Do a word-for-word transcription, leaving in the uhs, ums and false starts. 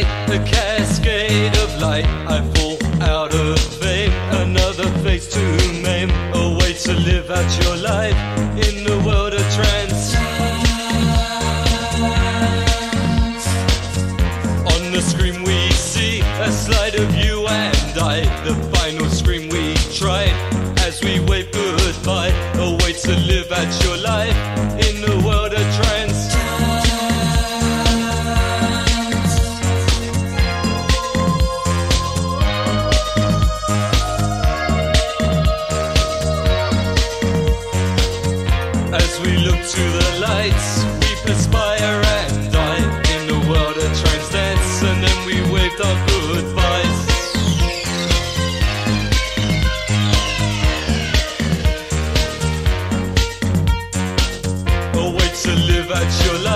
a cascade of light. I fall out of fame, another face to maim. A way to live out your life in the world of trance. On the screen we see a slide of you and I, the final scream we tried as we wave goodbye. A way to live out your life in the world of trance. As we look to the lights, we perspire and die in the world of trance dance, and then we waved our goodbyes. A way to live out your life